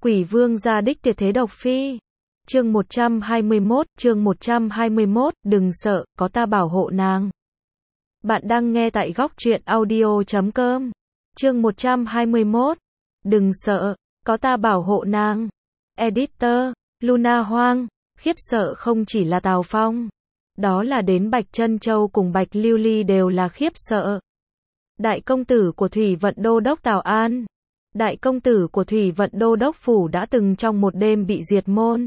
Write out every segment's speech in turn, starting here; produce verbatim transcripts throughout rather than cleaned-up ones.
Quỷ vương gia đích tuyệt thế độc phi. Chương một trăm hai mươi mốt, chương một trăm hai mươi mốt, đừng sợ, có ta bảo hộ nàng. Bạn đang nghe tại góc truyện audio chấm com. Chương một trăm hai mươi mốt, đừng sợ, có ta bảo hộ nàng. Editor, Luna Hoang, khiếp sợ không chỉ là Tào Phong. Đó là đến Bạch Trân Châu cùng Bạch Lưu Ly đều là khiếp sợ. Đại công tử của Thủy Vận Đô đốc Tào An. Đại công tử của Thủy Vận Đô đốc phủ đã từng trong một đêm bị diệt môn.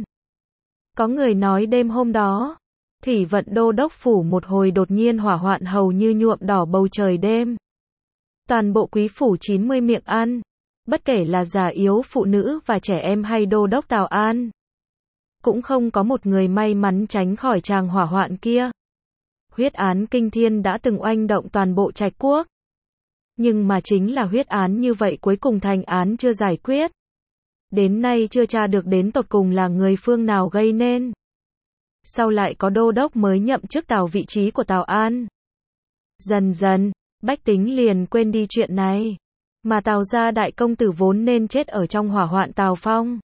Có người nói đêm hôm đó, Thủy Vận Đô đốc phủ một hồi đột nhiên hỏa hoạn hầu như nhuộm đỏ bầu trời đêm. Toàn bộ quý phủ chín mươi miệng ăn, bất kể là già yếu, phụ nữ và trẻ em hay đô đốc Tào An, cũng không có một người may mắn tránh khỏi tràng hỏa hoạn kia. Huyết án kinh thiên đã từng oanh động toàn bộ Trạch Quốc. Nhưng mà chính là huyết án như vậy cuối cùng thành án chưa giải quyết. Đến nay chưa tra được đến tột cùng là người phương nào gây nên. Sau lại có đô đốc mới nhậm chức Tào vị trí của Tào An. Dần dần, bách tính liền quên đi chuyện này. Mà Tào gia đại công tử vốn nên chết ở trong hỏa hoạn Tào Phong.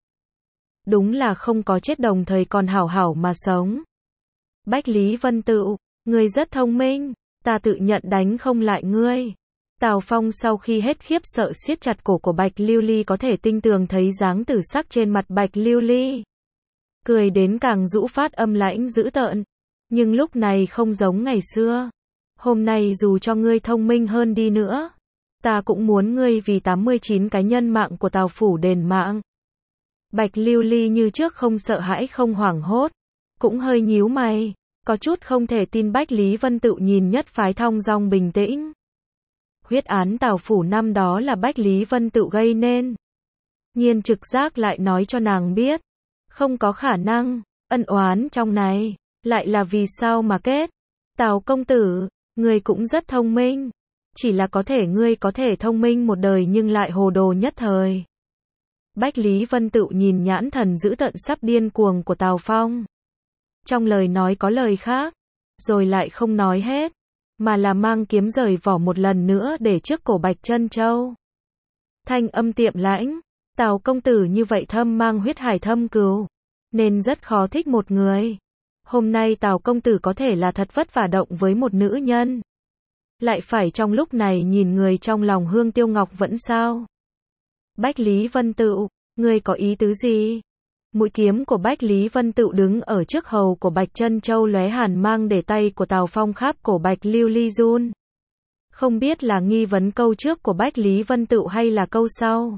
Đúng là không có chết đồng thời còn hảo hảo mà sống. Bách Lý Vân Tựu, ngươi rất thông minh, ta tự nhận đánh không lại ngươi. Tào Phong sau khi hết khiếp sợ siết chặt cổ của Bạch Lưu Ly, có thể tinh tường thấy dáng tử sắc trên mặt Bạch Lưu Ly. Cười đến càng rũ phát âm lãnh dữ tợn. Nhưng lúc này không giống ngày xưa. Hôm nay dù cho ngươi thông minh hơn đi nữa, ta cũng muốn ngươi vì tám mươi chín cái nhân mạng của Tào phủ đền mạng. Bạch Lưu Ly như trước không sợ hãi không hoảng hốt, cũng hơi nhíu mày, có chút không thể tin Bách Lý Vân Tựu nhìn nhất phái thong dong bình tĩnh. Huyết án Tào phủ năm đó là Bách Lý Vân Tựu gây nên. Nhiên trực giác lại nói cho nàng biết, không có khả năng, ân oán trong này, lại là vì sao mà kết. Tào công tử, ngươi cũng rất thông minh, chỉ là có thể ngươi có thể thông minh một đời nhưng lại hồ đồ nhất thời. Bách Lý Vân Tựu nhìn nhãn thần dữ tợn sắp điên cuồng của Tào Phong. Trong lời nói có lời khác, rồi lại không nói hết, mà là mang kiếm rời vỏ một lần nữa để trước cổ Bạch Trân Châu. Thanh âm tiệm lãnh, Tào công tử như vậy thâm mang huyết hải thâm cừu, nên rất khó thích một người. Hôm nay Tào công tử có thể là thật vất vả động với một nữ nhân, lại phải trong lúc này nhìn người trong lòng Hương Tiêu Ngọc vẫn sao. Bách Lý Vân Tựu, ngươi có ý tứ gì? Mũi kiếm của Bách Lý Vân Tựu đứng ở trước hầu của Bạch Trân Châu lóe hàn mang, để tay của Tào Phong kháp cổ Bạch Lưu Ly run. Không biết là nghi vấn câu trước của Bách Lý Vân Tựu hay là câu sau.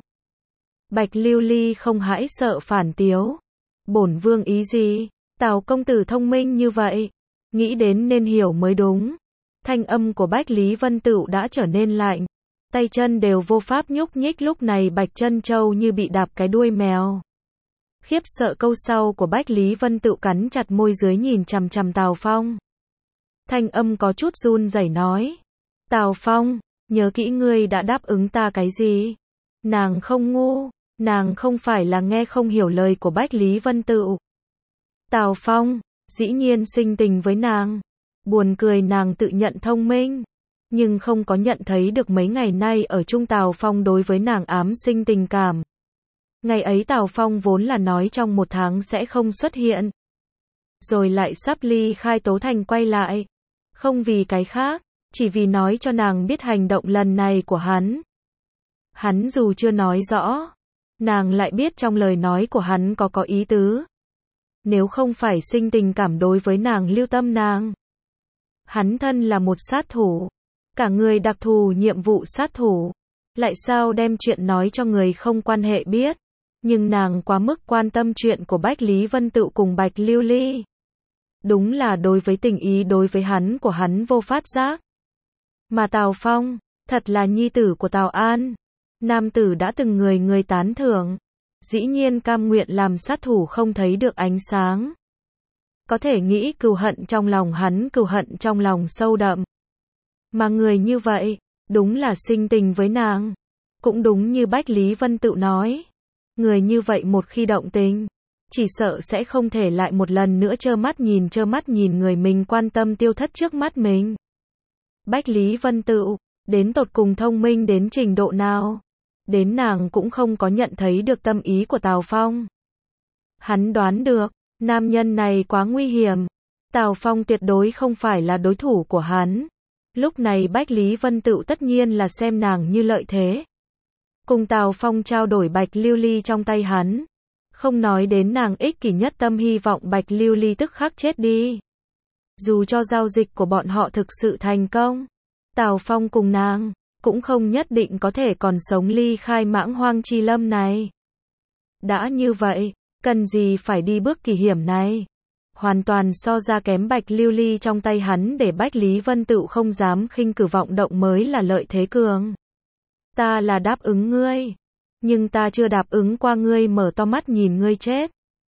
Bạch Lưu Ly không hãi sợ phản tiếu. Bổn vương ý gì? Tào công tử thông minh như vậy, nghĩ đến nên hiểu mới đúng. Thanh âm của Bách Lý Vân Tựu đã trở nên lạnh, tay chân đều vô pháp nhúc nhích. Lúc này Bạch Trân Châu như bị đạp cái đuôi mèo. Khiếp sợ câu sau của Bách Lý Vân Tựu, cắn chặt môi dưới nhìn chằm chằm Tào Phong. Thanh âm có chút run rẩy nói, Tào Phong, nhớ kỹ ngươi đã đáp ứng ta cái gì? Nàng không ngu, nàng không phải là nghe không hiểu lời của Bách Lý Vân Tựu. Tào Phong, dĩ nhiên sinh tình với nàng. Buồn cười, nàng tự nhận thông minh, nhưng không có nhận thấy được mấy ngày nay ở chung Tào Phong đối với nàng ám sinh tình cảm. Ngày ấy Tào Phong vốn là nói trong một tháng sẽ không xuất hiện, rồi lại sắp ly khai Tố Thành quay lại. Không vì cái khác, chỉ vì nói cho nàng biết hành động lần này của hắn. Hắn dù chưa nói rõ, nàng lại biết trong lời nói của hắn có có ý tứ. Nếu không phải sinh tình cảm đối với nàng, lưu tâm nàng. Hắn thân là một sát thủ, cả người đặc thù nhiệm vụ sát thủ, lại sao đem chuyện nói cho người không quan hệ biết. Nhưng nàng quá mức quan tâm chuyện của Bách Lý Vân Tựu cùng Bạch Lưu Ly. Đúng là đối với tình ý đối với hắn của hắn vô phát giác. Mà Tào Phong, thật là nhi tử của Tào An. Nam tử đã từng người người tán thưởng. Dĩ nhiên cam nguyện làm sát thủ không thấy được ánh sáng. Có thể nghĩ cừu hận trong lòng hắn, cừu hận trong lòng sâu đậm. Mà người như vậy, đúng là sinh tình với nàng. Cũng đúng như Bách Lý Vân Tựu nói. Người như vậy một khi động tình, chỉ sợ sẽ không thể lại một lần nữa trơ mắt nhìn trơ mắt nhìn người mình quan tâm tiêu thất trước mắt mình. Bách Lý Vân Tựu, đến tột cùng thông minh đến trình độ nào? đến nàng cũng không có nhận thấy được tâm ý của Tào Phong. Hắn đoán được, nam nhân này quá nguy hiểm, Tào Phong tuyệt đối không phải là đối thủ của hắn. Lúc này Bách Lý Vân Tựu tất nhiên là xem nàng như lợi thế. Cùng Tào Phong trao đổi Bạch Lưu Ly trong tay hắn. Không nói đến nàng ích kỷ nhất tâm hy vọng Bạch Lưu Ly tức khắc chết đi. Dù cho giao dịch của bọn họ thực sự thành công, Tào Phong cùng nàng cũng không nhất định có thể còn sống ly khai Mãng Hoang Chi Lâm này. Đã như vậy, cần gì phải đi bước kỳ hiểm này? Hoàn toàn so ra kém Bạch Lưu Ly trong tay hắn để Bách Lý Vân Tựu không dám khinh cử vọng động mới là lợi thế cường. Ta là đáp ứng ngươi, nhưng ta chưa đáp ứng qua ngươi mở to mắt nhìn ngươi chết.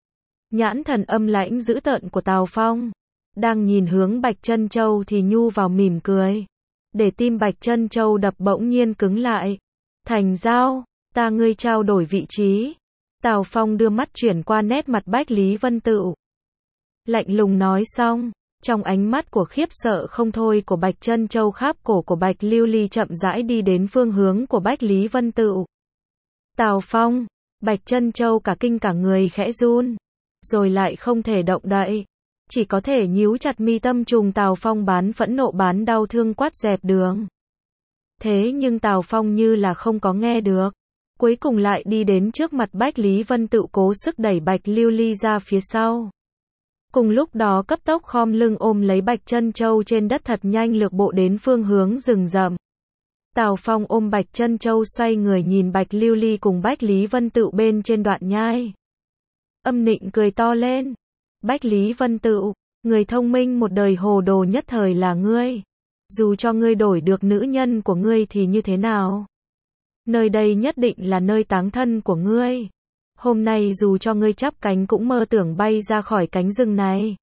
Nhãn thần âm lãnh dữ tợn của Tào Phong, đang nhìn hướng Bạch Trân Châu thì nhu vào mỉm cười. Để tim Bạch Trân Châu đập bỗng nhiên cứng lại. Thành giao, ta ngươi trao đổi vị trí. Tào Phong đưa mắt chuyển qua nét mặt Bách Lý Vân Tựu. Lạnh lùng nói xong, trong ánh mắt của khiếp sợ không thôi của Bạch Trân Châu kháp cổ của Bạch Lưu Ly chậm rãi đi đến phương hướng của Bách Lý Vân Tựu. Tào Phong, Bạch Trân Châu cả kinh cả người khẽ run, rồi lại không thể động đậy, chỉ có thể nhíu chặt mi tâm trùng Tào Phong bán phẫn nộ bán đau thương quát dẹp đường. Thế nhưng Tào Phong như là không có nghe được, cuối cùng lại đi đến trước mặt Bách Lý Vân Tựu cố sức đẩy Bạch Lưu Ly ra phía sau. Cùng lúc đó cấp tốc khom lưng ôm lấy Bạch Trân Châu trên đất thật nhanh lược bộ đến phương hướng rừng rậm. Tào Phong ôm Bạch Trân Châu xoay người nhìn Bạch Lưu Ly cùng Bách Lý Vân Tựu bên trên đoạn nhai. Âm nịnh cười to lên. Bách Lý Vân Tựu, người thông minh một đời hồ đồ nhất thời là ngươi. Dù cho ngươi đổi được nữ nhân của ngươi thì như thế nào? Nơi đây nhất định là nơi táng thân của ngươi. Hôm nay dù cho ngươi chắp cánh cũng mơ tưởng bay ra khỏi cánh rừng này.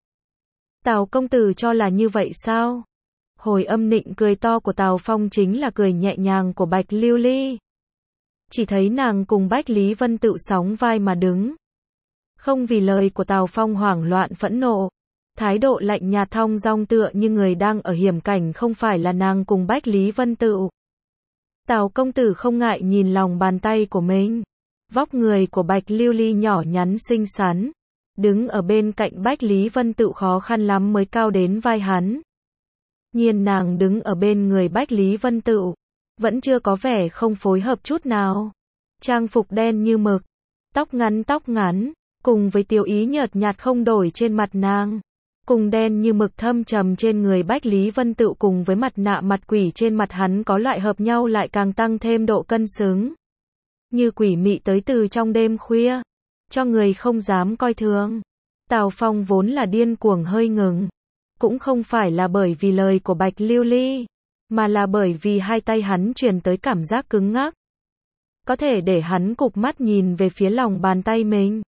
Tào công tử cho là như vậy sao? Hồi âm nịnh cười to của Tào Phong chính là cười nhẹ nhàng của Bạch Lưu Ly. Chỉ thấy nàng cùng Bách Lý Vân Tựu sóng vai mà đứng. Không vì lời của Tào Phong hoảng loạn phẫn nộ. Thái độ lạnh nhạt thong dong tựa như người đang ở hiểm cảnh không phải là nàng cùng Bách Lý Vân Tựu. Tào công tử không ngại nhìn lòng bàn tay của mình. Vóc người của Bạch Lưu Ly nhỏ nhắn xinh xắn, đứng ở bên cạnh Bách Lý Vân Tựu khó khăn lắm mới cao đến vai hắn. Nhiên nàng đứng ở bên người Bách Lý Vân Tựu, vẫn chưa có vẻ không phối hợp chút nào. Trang phục đen như mực, tóc ngắn tóc ngắn, cùng với tiêu ý nhợt nhạt không đổi trên mặt nàng, cùng đen như mực thâm trầm trên người Bách Lý Vân Tựu cùng với mặt nạ mặt quỷ trên mặt hắn có loại hợp nhau lại càng tăng thêm độ cân xứng. Như quỷ mị tới từ trong đêm khuya, cho người không dám coi thường. Tào Phong vốn là điên cuồng hơi ngừng, cũng không phải là bởi vì lời của Bạch Lưu Ly, mà là bởi vì hai tay hắn truyền tới cảm giác cứng ngắc. Có thể để hắn cụp mắt nhìn về phía lòng bàn tay mình.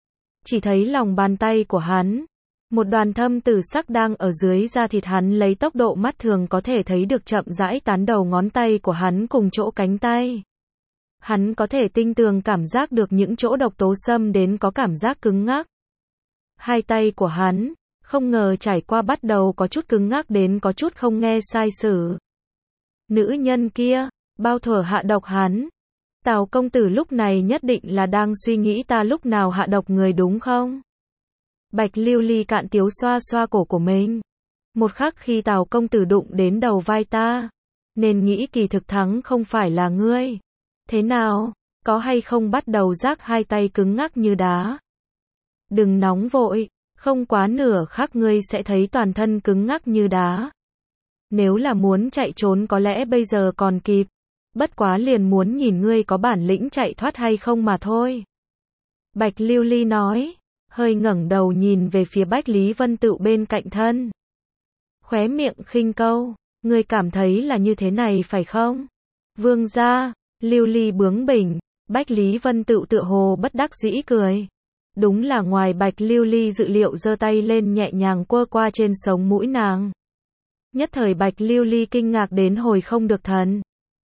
Chỉ thấy lòng bàn tay của hắn, một đoàn thâm tử sắc đang ở dưới da thịt hắn lấy tốc độ mắt thường có thể thấy được chậm rãi tán đầu ngón tay của hắn cùng chỗ cánh tay. Hắn có thể tinh tường cảm giác được những chỗ độc tố xâm đến có cảm giác cứng ngắc. Hai tay của hắn, không ngờ trải qua bắt đầu có chút cứng ngắc đến có chút không nghe sai sử. Nữ nhân kia, bao thuở hạ độc hắn. Tào công tử lúc này nhất định là đang suy nghĩ ta lúc nào hạ độc người đúng không? Bạch Lưu Ly cạn tiếu xoa xoa cổ của mình. Một khắc khi Tào công tử đụng đến đầu vai ta, nên nghĩ kỳ thực thắng không phải là ngươi. Thế nào, có hay không bắt đầu giác hai tay cứng ngắc như đá? Đừng nóng vội, không quá nửa khắc ngươi sẽ thấy toàn thân cứng ngắc như đá. Nếu là muốn chạy trốn có lẽ bây giờ còn kịp, bất quá liền muốn nhìn ngươi có bản lĩnh chạy thoát hay không mà thôi. Bạch Lưu Ly nói, hơi ngẩng đầu nhìn về phía Bách Lý Vân Tựu bên cạnh thân. Khóe miệng khinh câu, ngươi cảm thấy là như thế này phải không? Vương gia. Lưu Ly bướng bỉnh, Bách Lý Vân Tựu tựa hồ bất đắc dĩ cười. Đúng là ngoài Bạch Lưu Ly dự liệu giơ tay lên nhẹ nhàng quơ qua trên sống mũi nàng. Nhất thời Bạch Lưu Ly kinh ngạc đến hồi không được thần.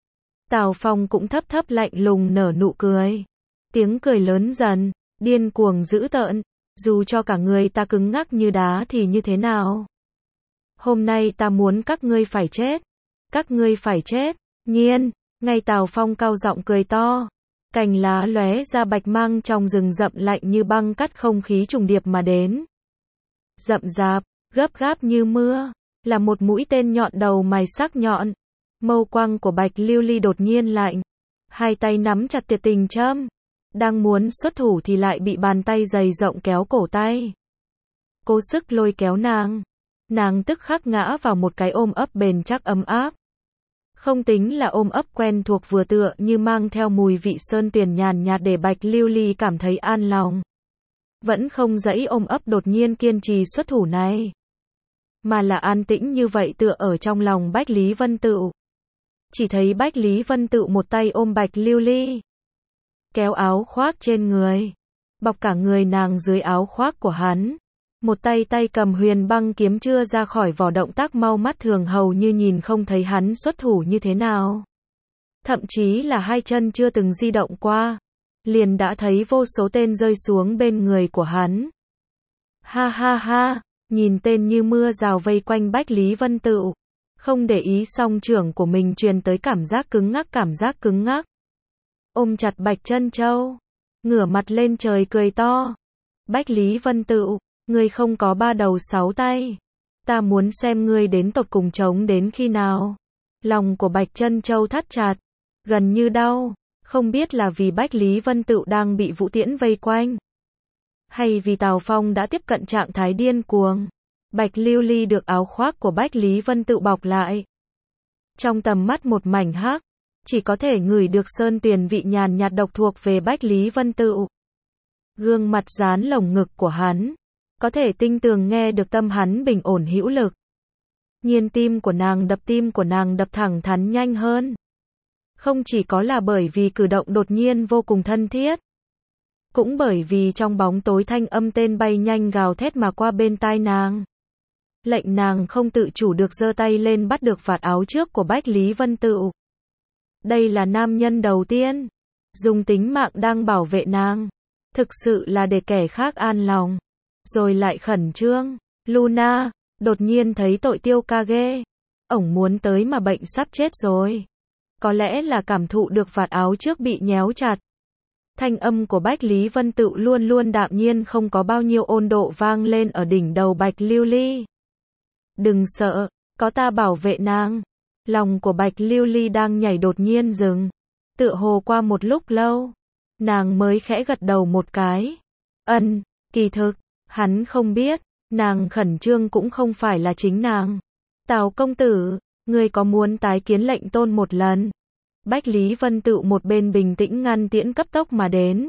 Tào Phong cũng thấp thấp lạnh lùng nở nụ cười. Tiếng cười lớn dần, điên cuồng dữ tợn, dù cho cả người ta cứng ngắc như đá thì như thế nào? Hôm nay ta muốn các ngươi phải chết. Các ngươi phải chết, nhiên. Ngay Tào Phong cao giọng cười to. Cành lá lóe ra bạch mang trong rừng rậm lạnh như băng cắt không khí trùng điệp mà đến. Rậm rạp, gấp gáp như mưa, là một mũi tên nhọn đầu mày sắc nhọn. Mâu quang của Bạch Lưu Ly đột nhiên lạnh. Hai tay nắm chặt tuyệt tình châm. Đang muốn xuất thủ thì lại bị bàn tay dày rộng kéo cổ tay. Cố sức lôi kéo nàng. Nàng tức khắc ngã vào một cái ôm ấp bền chắc ấm áp. Không tính là ôm ấp quen thuộc vừa tựa như mang theo mùi vị sơn tuyền nhàn nhạt để Bạch Lưu Ly cảm thấy an lòng. Vẫn không dãy ôm ấp đột nhiên kiên trì xuất thủ này. Mà là an tĩnh như vậy tựa ở trong lòng Bách Lý Vân Tựu. Chỉ thấy Bách Lý Vân Tựu một tay ôm Bạch Lưu Ly. Kéo áo khoác trên người. Bọc cả người nàng dưới áo khoác của hắn. Một tay tay cầm huyền băng kiếm chưa ra khỏi vỏ, động tác mau mắt thường hầu như nhìn không thấy hắn xuất thủ như thế nào. Thậm chí là hai chân chưa từng di động qua. Liền đã thấy vô số tên rơi xuống bên người của hắn. Ha ha ha, nhìn tên như mưa rào vây quanh Bách Lý Vân Tựu. Không để ý song trưởng của mình truyền tới cảm giác cứng ngắc cảm giác cứng ngắc. Ôm chặt Bạch Chân Châu. Ngửa mặt lên trời cười to. Bách Lý Vân Tựu, ngươi không có ba đầu sáu tay. Ta muốn xem ngươi đến tột cùng chống đến khi nào. Lòng của Bạch Chân Châu thắt chặt. Gần như đau. Không biết là vì Bách Lý Vân Tựu đang bị Vũ Tiễn vây quanh. Hay vì Tào Phong đã tiếp cận trạng thái điên cuồng. Bạch Lưu Ly được áo khoác của Bách Lý Vân Tựu bọc lại. Trong tầm mắt một mảnh hắc. Chỉ có thể ngửi được sơn tuyền vị nhàn nhạt độc thuộc về Bách Lý Vân Tựu. Gương mặt dán lồng ngực của hắn. Có thể tinh tường nghe được tâm hắn bình ổn hữu lực. Nhiên tim của nàng đập tim của nàng đập thẳng thắn nhanh hơn. Không chỉ có là bởi vì cử động đột nhiên vô cùng thân thiết. Cũng bởi vì trong bóng tối thanh âm tên bay nhanh gào thét mà qua bên tai nàng. Lệnh nàng không tự chủ được giơ tay lên bắt được vạt áo trước của Bách Lý Vân Tựu. Đây là nam nhân đầu tiên. Dùng tính mạng đang bảo vệ nàng. Thực sự là để kẻ khác an lòng. Rồi lại khẩn trương. Luna, đột nhiên thấy tội Tiêu Kage. Ổng muốn tới mà bệnh sắp chết rồi. Có lẽ là cảm thụ được vạt áo trước bị nhéo chặt. Thanh âm của Bách Lý Vân Tựu luôn luôn đạm nhiên không có bao nhiêu ôn độ vang lên ở đỉnh đầu Bạch Lưu Ly. Đừng sợ, có ta bảo vệ nàng. Lòng của Bạch Lưu Ly đang nhảy đột nhiên dừng. Tựa hồ qua một lúc lâu. Nàng mới khẽ gật đầu một cái. Ân, kỳ thực, hắn không biết. Nàng khẩn trương cũng không phải là chính nàng. Tào công tử, ngươi có muốn tái kiến lệnh tôn một lần? Bách Lý Vân Tựu một bên bình tĩnh ngăn tiễn cấp tốc mà đến.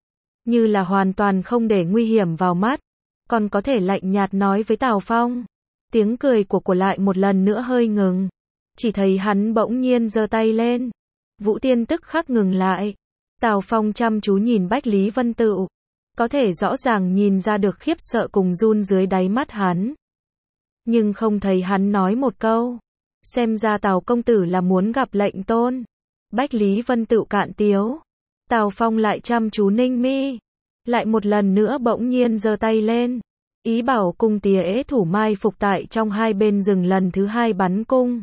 Như là hoàn toàn không để nguy hiểm vào mắt. Còn có thể lạnh nhạt nói với Tào Phong. Tiếng cười của của lại một lần nữa hơi ngừng. Chỉ thấy hắn bỗng nhiên giơ tay lên. Vũ Tiên tức khắc ngừng lại. Tào Phong chăm chú nhìn Bách Lý Vân Tựu. Có thể rõ ràng nhìn ra được khiếp sợ cùng run dưới đáy mắt hắn. Nhưng không thấy hắn nói một câu. Xem ra Tào công tử là muốn gặp lệnh tôn. Bách Lý Vân Tựu cạn tiếu. Tào Phong lại chăm chú ninh mi. Lại một lần nữa bỗng nhiên giơ tay lên. Ý bảo cung tía ế thủ mai phục tại trong hai bên rừng lần thứ hai bắn cung.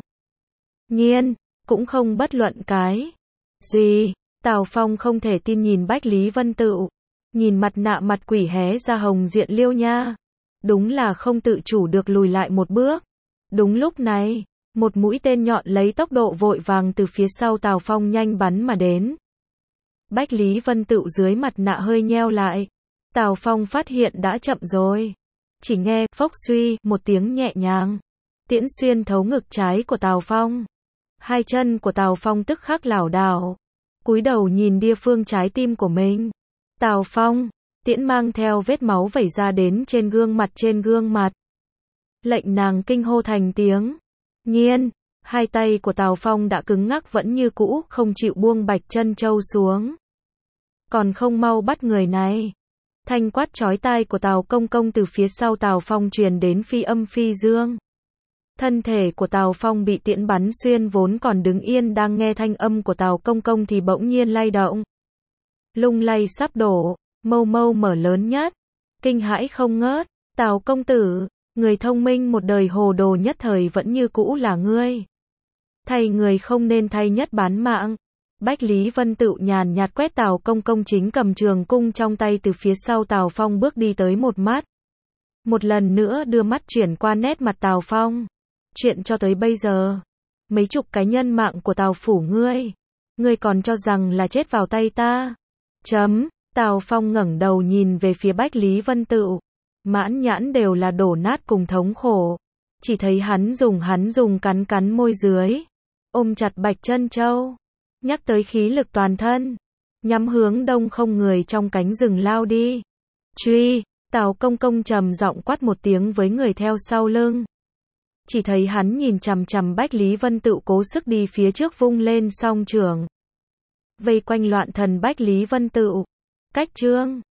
Nhiên, cũng không bất luận cái. Gì? Tào Phong không thể tin nhìn Bách Lý Vân Tựu. Nhìn mặt nạ mặt quỷ hé ra hồng diện liêu nha. Đúng là không tự chủ được lùi lại một bước. Đúng lúc này, một mũi tên nhọn lấy tốc độ vội vàng từ phía sau Tào Phong nhanh bắn mà đến. Bách Lý Vân Tựu dưới mặt nạ hơi nheo lại. Tào Phong phát hiện đã chậm rồi. Chỉ nghe phốc suy một tiếng nhẹ nhàng. Tiễn xuyên thấu ngực trái của Tào Phong. Hai chân của Tào Phong tức khắc lảo đảo. Cúi đầu nhìn địa phương trái tim của mình. Tào Phong, tiễn mang theo vết máu vẩy ra đến trên gương mặt trên gương mặt. Lệnh nàng kinh hô thành tiếng. Nhiên, hai tay của Tào Phong đã cứng ngắc vẫn như cũ, không chịu buông Bạch Chân Châu xuống. Còn không mau bắt người này. Thanh quát chói tai của Tào công công từ phía sau Tào Phong truyền đến phi âm phi dương. Thân thể của Tào Phong bị tiễn bắn xuyên vốn còn đứng yên đang nghe thanh âm của Tào công công thì bỗng nhiên lay động. Lung lay sắp đổ, mâu mâu mở lớn nhất. Kinh hãi không ngớt. Tào công tử, người thông minh một đời hồ đồ nhất thời vẫn như cũ là ngươi. Thay người không nên thay nhất bán mạng. Bách Lý Vân Tựu nhàn nhạt quét Tào Công Công chính cầm trường cung trong tay từ phía sau Tào Phong bước đi tới một mắt. Một lần nữa đưa mắt chuyển qua nét mặt Tào Phong. Chuyện cho tới bây giờ, mấy chục cái nhân mạng của Tào phủ ngươi, ngươi còn cho rằng là chết vào tay ta. Chấm, Tào Phong ngẩng đầu nhìn về phía Bách Lý Vân Tựu, mãn nhãn đều là đổ nát cùng thống khổ. Chỉ thấy hắn dùng hắn dùng cắn cắn môi dưới, ôm chặt Bạch Chân Châu, nhắc tới khí lực toàn thân, nhắm hướng đông không người trong cánh rừng lao đi. Truy, Tào Công Công trầm giọng quát một tiếng với người theo sau lưng. Chỉ thấy hắn nhìn chằm chằm Bách Lý Vân Tựu cố sức đi phía trước vung lên song trường, vây quanh loạn thần Bách Lý Vân Tựu. Cách chương